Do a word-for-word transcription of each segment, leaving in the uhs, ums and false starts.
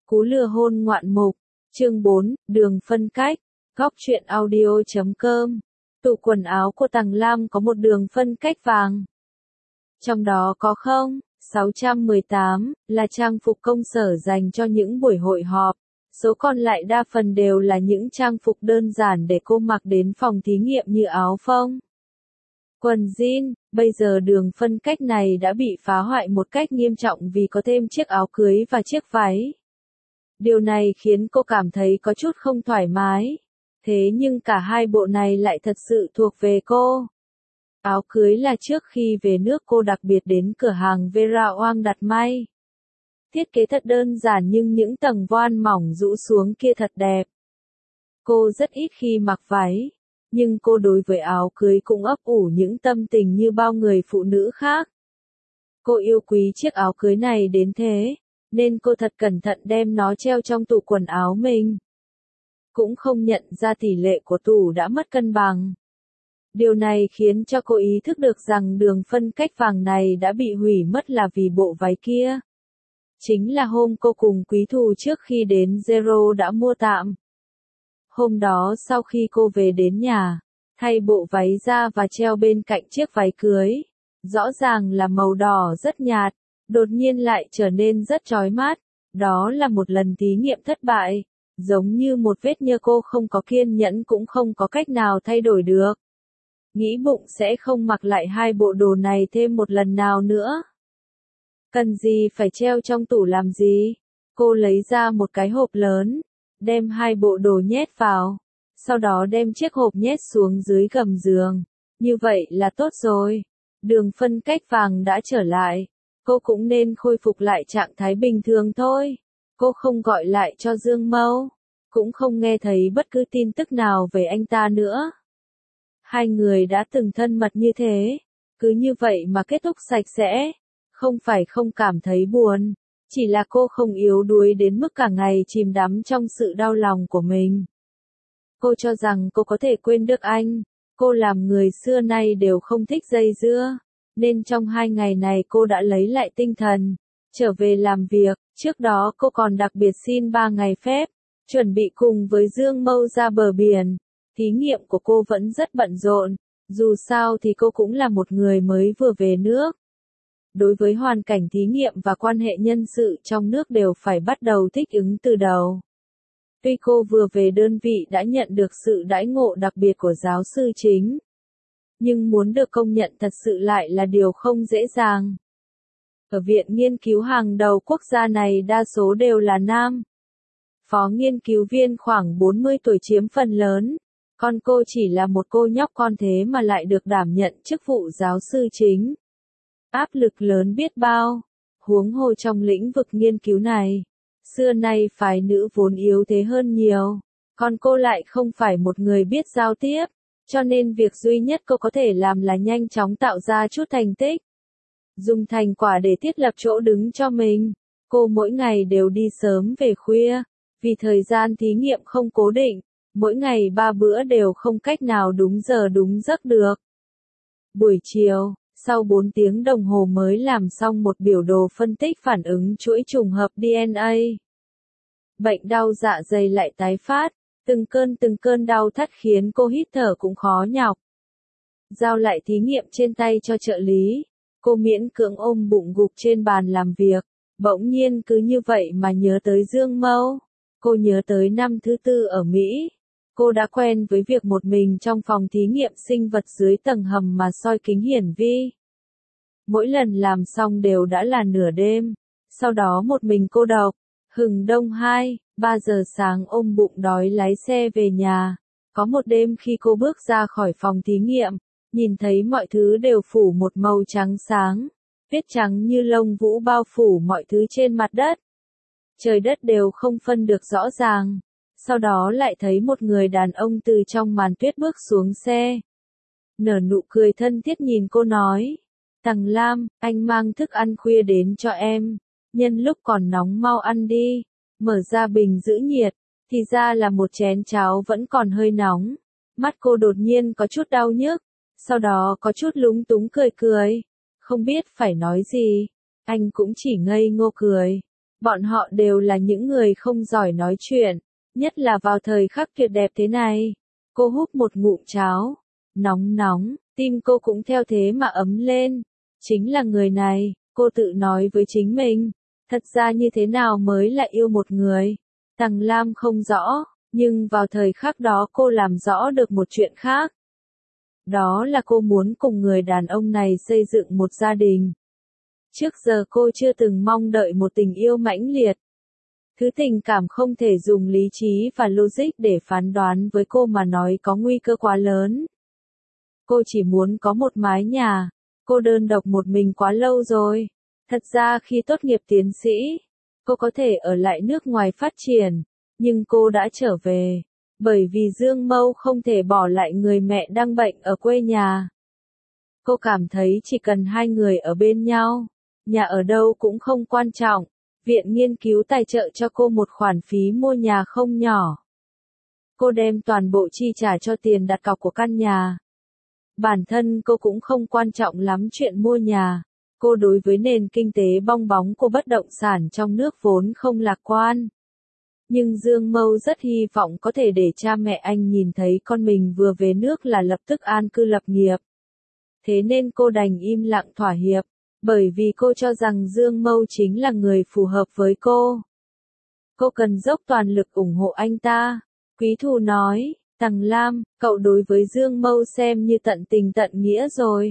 Cú lừa hôn ngoạn mục, chương bốn, đường phân cách, góc truyện audio chấm com. Tủ quần áo của Tằng Lam có một đường phân cách vàng. Trong đó có không, sáu trăm mười tám, là trang phục công sở dành cho những buổi hội họp. Số còn lại đa phần đều là những trang phục đơn giản để cô mặc đến phòng thí nghiệm như áo phông, quần jean. Bây giờ đường phân cách này đã bị phá hoại một cách nghiêm trọng vì có thêm chiếc áo cưới và chiếc váy. Điều này khiến cô cảm thấy có chút không thoải mái. Thế nhưng cả hai bộ này lại thật sự thuộc về cô. Áo cưới là trước khi về nước cô đặc biệt đến cửa hàng Vera Wang đặt may. Thiết kế thật đơn giản nhưng những tầng voan mỏng rũ xuống kia thật đẹp. Cô rất ít khi mặc váy, nhưng cô đối với áo cưới cũng ấp ủ những tâm tình như bao người phụ nữ khác. Cô yêu quý chiếc áo cưới này đến thế, nên cô thật cẩn thận đem nó treo trong tủ quần áo mình. Cũng không nhận ra tỷ lệ của tủ đã mất cân bằng. Điều này khiến cho cô ý thức được rằng đường phân cách vàng này đã bị hủy mất là vì bộ váy kia. Chính là hôm cô cùng quý thù trước khi đến Zero đã mua tạm. Hôm đó sau khi cô về đến nhà, thay bộ váy ra và treo bên cạnh chiếc váy cưới, rõ ràng là màu đỏ rất nhạt, đột nhiên lại trở nên rất chói mắt. Đó là một lần thí nghiệm thất bại, giống như một vết nhơ cô không có kiên nhẫn cũng không có cách nào thay đổi được. Nghĩ bụng sẽ không mặc lại hai bộ đồ này thêm một lần nào nữa. Cần gì phải treo trong tủ làm gì? Cô lấy ra một cái hộp lớn, đem hai bộ đồ nhét vào, sau đó đem chiếc hộp nhét xuống dưới gầm giường. Như vậy là tốt rồi. Đường phân cách vàng đã trở lại. Cô cũng nên khôi phục lại trạng thái bình thường thôi. Cô không gọi lại cho Dương Mâu, cũng không nghe thấy bất cứ tin tức nào về anh ta nữa. Hai người đã từng thân mật như thế, cứ như vậy mà kết thúc sạch sẽ. Không phải không cảm thấy buồn, chỉ là cô không yếu đuối đến mức cả ngày chìm đắm trong sự đau lòng của mình. Cô cho rằng cô có thể quên được anh, cô làm người xưa nay đều không thích dây dưa, nên trong hai ngày này cô đã lấy lại tinh thần, trở về làm việc. Trước đó cô còn đặc biệt xin ba ngày phép, chuẩn bị cùng với Dương Mâu ra bờ biển. Thí nghiệm của cô vẫn rất bận rộn, dù sao thì cô cũng là một người mới vừa về nước. Đối với hoàn cảnh thí nghiệm và quan hệ nhân sự trong nước đều phải bắt đầu thích ứng từ đầu. Tuy cô vừa về đơn vị đã nhận được sự đãi ngộ đặc biệt của giáo sư chính, nhưng muốn được công nhận thật sự lại là điều không dễ dàng. Ở viện nghiên cứu hàng đầu quốc gia này đa số đều là nam. Phó nghiên cứu viên khoảng bốn mươi tuổi chiếm phần lớn, còn cô chỉ là một cô nhóc con thế mà lại được đảm nhận chức vụ giáo sư chính. Áp lực lớn biết bao, huống hồ trong lĩnh vực nghiên cứu này. Xưa nay phái nữ vốn yếu thế hơn nhiều, còn cô lại không phải một người biết giao tiếp, cho nên việc duy nhất cô có thể làm là nhanh chóng tạo ra chút thành tích. Dùng thành quả để thiết lập chỗ đứng cho mình. Cô mỗi ngày đều đi sớm về khuya, vì thời gian thí nghiệm không cố định, mỗi ngày ba bữa đều không cách nào đúng giờ đúng giấc được. Buổi chiều, sau bốn tiếng đồng hồ mới làm xong một biểu đồ phân tích phản ứng chuỗi trùng hợp đê en a. Bệnh đau dạ dày lại tái phát, từng cơn từng cơn đau thắt khiến cô hít thở cũng khó nhọc. Giao lại thí nghiệm trên tay cho trợ lý, cô miễn cưỡng ôm bụng gục trên bàn làm việc, bỗng nhiên cứ như vậy mà nhớ tới Dương Mâu. Cô nhớ tới năm thứ tư ở Mỹ. Cô đã quen với việc một mình trong phòng thí nghiệm sinh vật dưới tầng hầm mà soi kính hiển vi. Mỗi lần làm xong đều đã là nửa đêm, sau đó một mình cô độc. Hừng đông hai, ba giờ sáng ôm bụng đói lái xe về nhà. Có một đêm khi cô bước ra khỏi phòng thí nghiệm, nhìn thấy mọi thứ đều phủ một màu trắng sáng, tuyết trắng như lông vũ bao phủ mọi thứ trên mặt đất. Trời đất đều không phân được rõ ràng. Sau đó lại thấy một người đàn ông từ trong màn tuyết bước xuống xe. Nở nụ cười thân thiết nhìn cô nói, Tằng Lam, anh mang thức ăn khuya đến cho em, nhân lúc còn nóng mau ăn đi. Mở ra bình giữ nhiệt, thì ra là một chén cháo vẫn còn hơi nóng. Mắt cô đột nhiên có chút đau nhức, sau đó có chút lúng túng cười cười, không biết phải nói gì. Anh cũng chỉ ngây ngô cười. Bọn họ đều là những người không giỏi nói chuyện, nhất là vào thời khắc tuyệt đẹp thế này. Cô húp một ngụm cháo, nóng nóng, tim cô cũng theo thế mà ấm lên. Chính là người này, cô tự nói với chính mình. Thật ra như thế nào mới là yêu một người? Tằng Lam không rõ, nhưng vào thời khắc đó cô làm rõ được một chuyện khác. Đó là cô muốn cùng người đàn ông này xây dựng một gia đình. Trước giờ cô chưa từng mong đợi một tình yêu mãnh liệt. Thứ tình cảm không thể dùng lý trí và logic để phán đoán với cô mà nói có nguy cơ quá lớn. Cô chỉ muốn có một mái nhà. Cô đơn độc một mình quá lâu rồi. Thật ra khi tốt nghiệp tiến sĩ, cô có thể ở lại nước ngoài phát triển, nhưng cô đã trở về, bởi vì Dương Mâu không thể bỏ lại người mẹ đang bệnh ở quê nhà. Cô cảm thấy chỉ cần hai người ở bên nhau, nhà ở đâu cũng không quan trọng. Viện nghiên cứu tài trợ cho cô một khoản phí mua nhà không nhỏ. Cô đem toàn bộ chi trả cho tiền đặt cọc của căn nhà. Bản thân cô cũng không quan trọng lắm chuyện mua nhà. Cô đối với nền kinh tế bong bóng của bất động sản trong nước vốn không lạc quan. Nhưng Dương Mâu rất hy vọng có thể để cha mẹ anh nhìn thấy con mình vừa về nước là lập tức an cư lập nghiệp. Thế nên cô đành im lặng thỏa hiệp, bởi vì cô cho rằng Dương Mâu chính là người phù hợp với cô. Cô cần dốc toàn lực ủng hộ anh ta. Quý Thù nói, Tằng Lam, cậu đối với Dương Mâu xem như tận tình tận nghĩa rồi.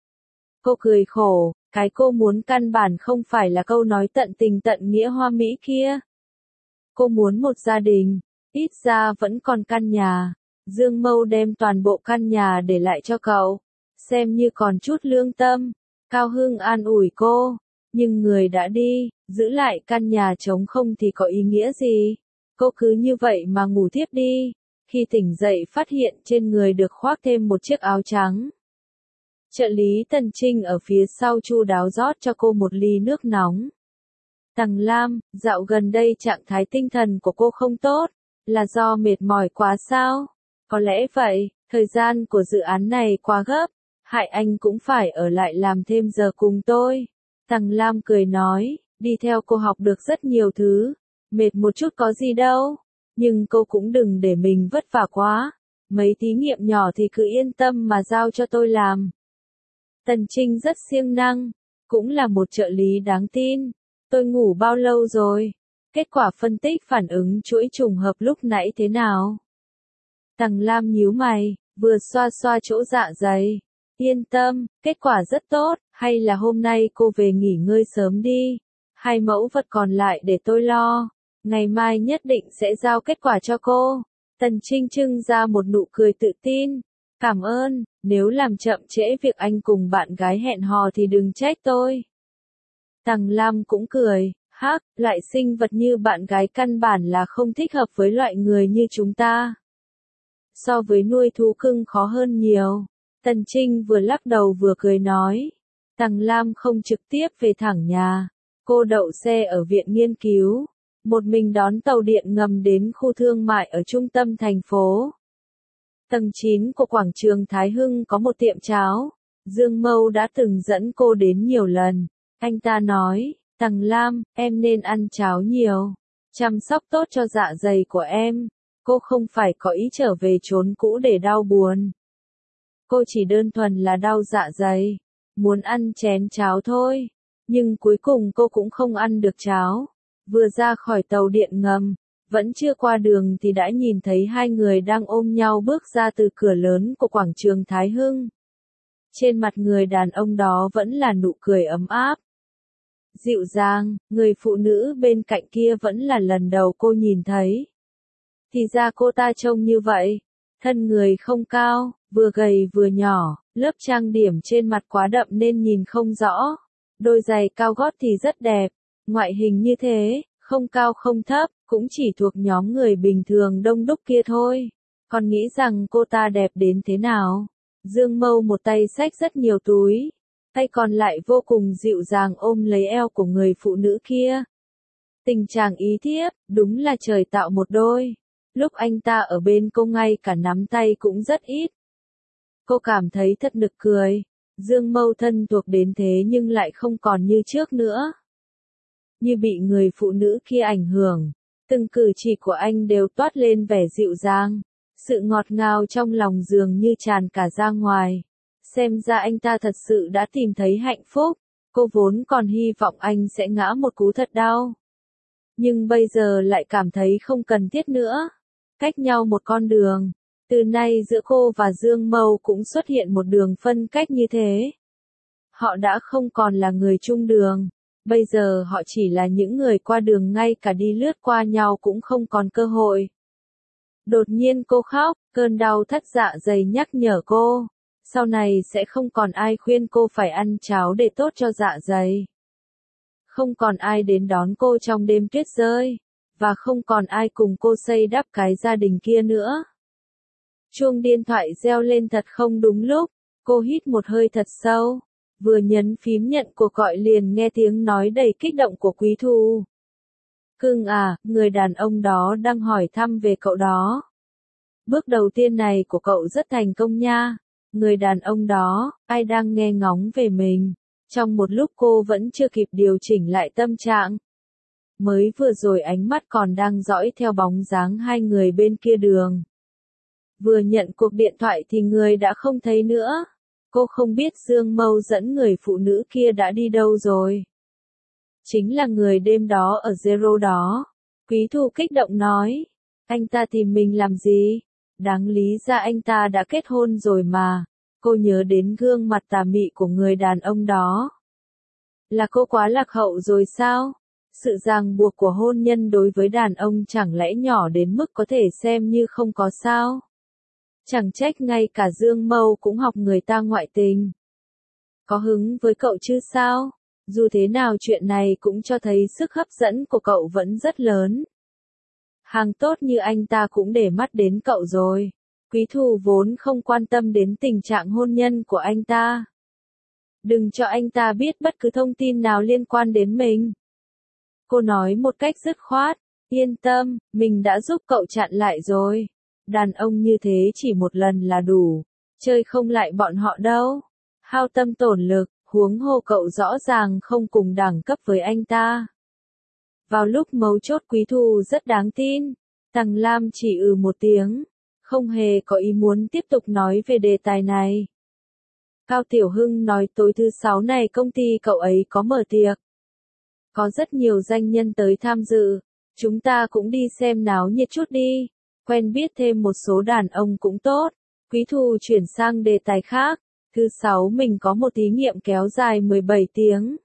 Cô cười khổ, cái cô muốn căn bản không phải là câu nói tận tình tận nghĩa hoa mỹ kia. Cô muốn một gia đình, ít ra vẫn còn căn nhà. Dương Mâu đem toàn bộ căn nhà để lại cho cậu, xem như còn chút lương tâm. Cao Hưng an ủi cô, nhưng người đã đi, giữ lại căn nhà trống không thì có ý nghĩa gì? Cô cứ như vậy mà ngủ thiếp đi. Khi tỉnh dậy phát hiện trên người được khoác thêm một chiếc áo trắng. Trợ lý Tần Trinh ở phía sau chu đáo rót cho cô một ly nước nóng. Tằng Lam, dạo gần đây trạng thái tinh thần của cô không tốt, là do mệt mỏi quá sao? Có lẽ vậy, thời gian của dự án này quá gấp, hại anh cũng phải ở lại làm thêm giờ cùng tôi. Tằng Lam cười nói, đi theo cô học được rất nhiều thứ, mệt một chút có gì đâu, nhưng cô cũng đừng để mình vất vả quá, mấy thí nghiệm nhỏ thì cứ yên tâm mà giao cho tôi làm. Tần Trinh rất siêng năng, cũng là một trợ lý đáng tin. Tôi ngủ bao lâu rồi? Kết quả phân tích phản ứng chuỗi trùng hợp lúc nãy thế nào? Tằng Lam nhíu mày, vừa xoa xoa chỗ dạ dày. Yên tâm, kết quả rất tốt, hay là hôm nay cô về nghỉ ngơi sớm đi. Hai mẫu vật còn lại để tôi lo. Ngày mai nhất định sẽ giao kết quả cho cô. Tần Trinh trưng ra một nụ cười tự tin. Cảm ơn, nếu làm chậm trễ việc anh cùng bạn gái hẹn hò thì đừng trách tôi. Tằng Lam cũng cười, hắc, loại sinh vật như bạn gái căn bản là không thích hợp với loại người như chúng ta. So với nuôi thú cưng khó hơn nhiều. Tần Trinh vừa lắc đầu vừa cười nói. Tằng Lam không trực tiếp về thẳng nhà. Cô đậu xe ở viện nghiên cứu. Một mình đón tàu điện ngầm đến khu thương mại ở trung tâm thành phố. Tầng chín của quảng trường Thái Hưng có một tiệm cháo. Dương Mâu đã từng dẫn cô đến nhiều lần. Anh ta nói, Tằng Lam, em nên ăn cháo nhiều. Chăm sóc tốt cho dạ dày của em. Cô không phải có ý trở về chốn cũ để đau buồn. Cô chỉ đơn thuần là đau dạ dày. Muốn ăn chén cháo thôi. Nhưng cuối cùng cô cũng không ăn được cháo. Vừa ra khỏi tàu điện ngầm, vẫn chưa qua đường thì đã nhìn thấy hai người đang ôm nhau bước ra từ cửa lớn của quảng trường Thái Hưng. Trên mặt người đàn ông đó vẫn là nụ cười ấm áp. Dịu dàng, người phụ nữ bên cạnh kia vẫn là lần đầu cô nhìn thấy. Thì ra cô ta trông như vậy, thân người không cao, vừa gầy vừa nhỏ, lớp trang điểm trên mặt quá đậm nên nhìn không rõ. Đôi giày cao gót thì rất đẹp, ngoại hình như thế, không cao không thấp, cũng chỉ thuộc nhóm người bình thường đông đúc kia thôi. Còn nghĩ rằng cô ta đẹp đến thế nào? Dương Mâu một tay xách rất nhiều túi, tay còn lại vô cùng dịu dàng ôm lấy eo của người phụ nữ kia. Tình trạng ý thiếp, đúng là trời tạo một đôi. Lúc anh ta ở bên cô ngay cả nắm tay cũng rất ít. Cô cảm thấy thật nực cười. Dương Mâu thân thuộc đến thế nhưng lại không còn như trước nữa. như bị người phụ nữ kia ảnh hưởng. Từng cử chỉ của anh đều toát lên vẻ dịu dàng. Sự ngọt ngào trong lòng dường như tràn cả ra ngoài. Xem ra anh ta thật sự đã tìm thấy hạnh phúc. Cô vốn còn hy vọng anh sẽ ngã một cú thật đau. Nhưng bây giờ lại cảm thấy không cần thiết nữa. Cách nhau một con đường. Từ nay giữa cô và Dương Mâu cũng xuất hiện một đường phân cách như thế. Họ đã không còn là người chung đường. Bây giờ họ chỉ là những người qua đường, ngay cả đi lướt qua nhau cũng không còn cơ hội. Đột nhiên cô khóc, cơn đau thắt dạ dày nhắc nhở cô. Sau này sẽ không còn ai khuyên cô phải ăn cháo để tốt cho dạ dày. Không còn ai đến đón cô trong đêm tuyết rơi. Và không còn ai cùng cô xây đắp cái gia đình kia nữa. Chuông điện thoại reo lên thật không đúng lúc. Cô hít một hơi thật sâu. Vừa nhấn phím nhận cuộc gọi liền nghe tiếng nói đầy kích động của Quý Thu. Cưng à, người đàn ông đó đang hỏi thăm về cậu đó. Bước đầu tiên này của cậu rất thành công nha. Người đàn ông đó, ai đang nghe ngóng về mình. Trong một lúc cô vẫn chưa kịp điều chỉnh lại tâm trạng. Mới vừa rồi ánh mắt còn đang dõi theo bóng dáng hai người bên kia đường. Vừa nhận cuộc điện thoại thì người đã không thấy nữa. Cô không biết Dương Mâu dẫn người phụ nữ kia đã đi đâu rồi. Chính là người đêm đó ở Zero đó. Quý Thu kích động nói. Anh ta tìm mình làm gì? Đáng lý ra anh ta đã kết hôn rồi mà. Cô nhớ đến gương mặt tà mị của người đàn ông đó. Là cô quá lạc hậu rồi sao? Sự ràng buộc của hôn nhân đối với đàn ông chẳng lẽ nhỏ đến mức có thể xem như không có sao? Chẳng trách ngay cả Dương Mâu cũng học người ta ngoại tình. Có hứng với cậu chứ sao? Dù thế nào chuyện này cũng cho thấy sức hấp dẫn của cậu vẫn rất lớn. Hàng tốt như anh ta cũng để mắt đến cậu rồi. Quý Thu vốn không quan tâm đến tình trạng hôn nhân của anh ta. Đừng cho anh ta biết bất cứ thông tin nào liên quan đến mình. Cô nói một cách dứt khoát. Yên tâm, mình đã giúp cậu chặn lại rồi. Đàn ông như thế chỉ một lần là đủ. Chơi không lại bọn họ đâu. Hao tâm tổn lực, huống hồ cậu rõ ràng không cùng đẳng cấp với anh ta. Vào lúc mấu chốt Quý Thu rất đáng tin. Tằng Lam chỉ ừ một tiếng. Không hề có ý muốn tiếp tục nói về đề tài này. Cao Tiểu Hưng nói tối thứ sáu này công ty cậu ấy có mở tiệc. Có rất nhiều danh nhân tới tham dự. Chúng ta cũng đi xem náo nhiệt chút đi. Quen biết thêm một số đàn ông cũng tốt. Quý Thu chuyển sang đề tài khác. Thứ sáu mình có một thí nghiệm kéo dài mười bảy tiếng.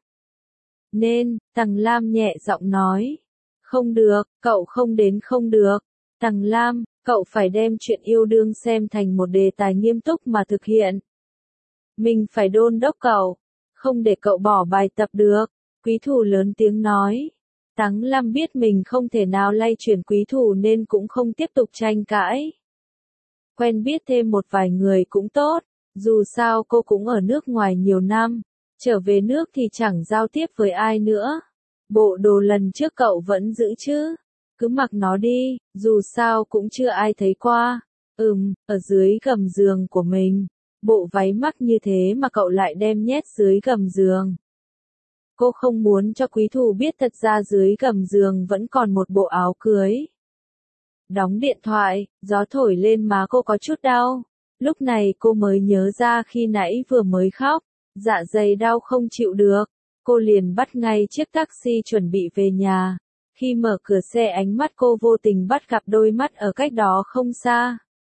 Nên, Tằng Lam nhẹ giọng nói. Không được, cậu không đến không được. Tằng Lam, cậu phải đem chuyện yêu đương xem thành một đề tài nghiêm túc mà thực hiện. Mình phải đôn đốc cậu. Không để cậu bỏ bài tập được. Quý Thu lớn tiếng nói. Tằng Lam biết mình không thể nào lay chuyển Quý Thu nên cũng không tiếp tục tranh cãi. Quen biết thêm một vài người cũng tốt. Dù sao cô cũng ở nước ngoài nhiều năm. Trở về nước thì chẳng giao tiếp với ai nữa. Bộ đồ lần trước cậu vẫn giữ chứ. Cứ mặc nó đi, dù sao cũng chưa ai thấy qua. Ừm, ở dưới gầm giường của mình. Bộ váy mắc như thế mà cậu lại đem nhét dưới gầm giường. Cô không muốn cho Quý Thu biết thật ra dưới gầm giường vẫn còn một bộ áo cưới. Đóng điện thoại, gió thổi lên má cô có chút đau. Lúc này cô mới nhớ ra khi nãy vừa mới khóc, dạ dày đau không chịu được. Cô liền bắt ngay chiếc taxi chuẩn bị về nhà. Khi mở cửa xe ánh mắt cô vô tình bắt gặp đôi mắt ở cách đó không xa.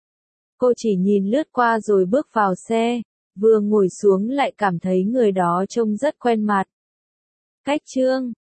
Cô chỉ nhìn lướt qua rồi bước vào xe, vừa ngồi xuống lại cảm thấy người đó trông rất quen mặt. Cách chương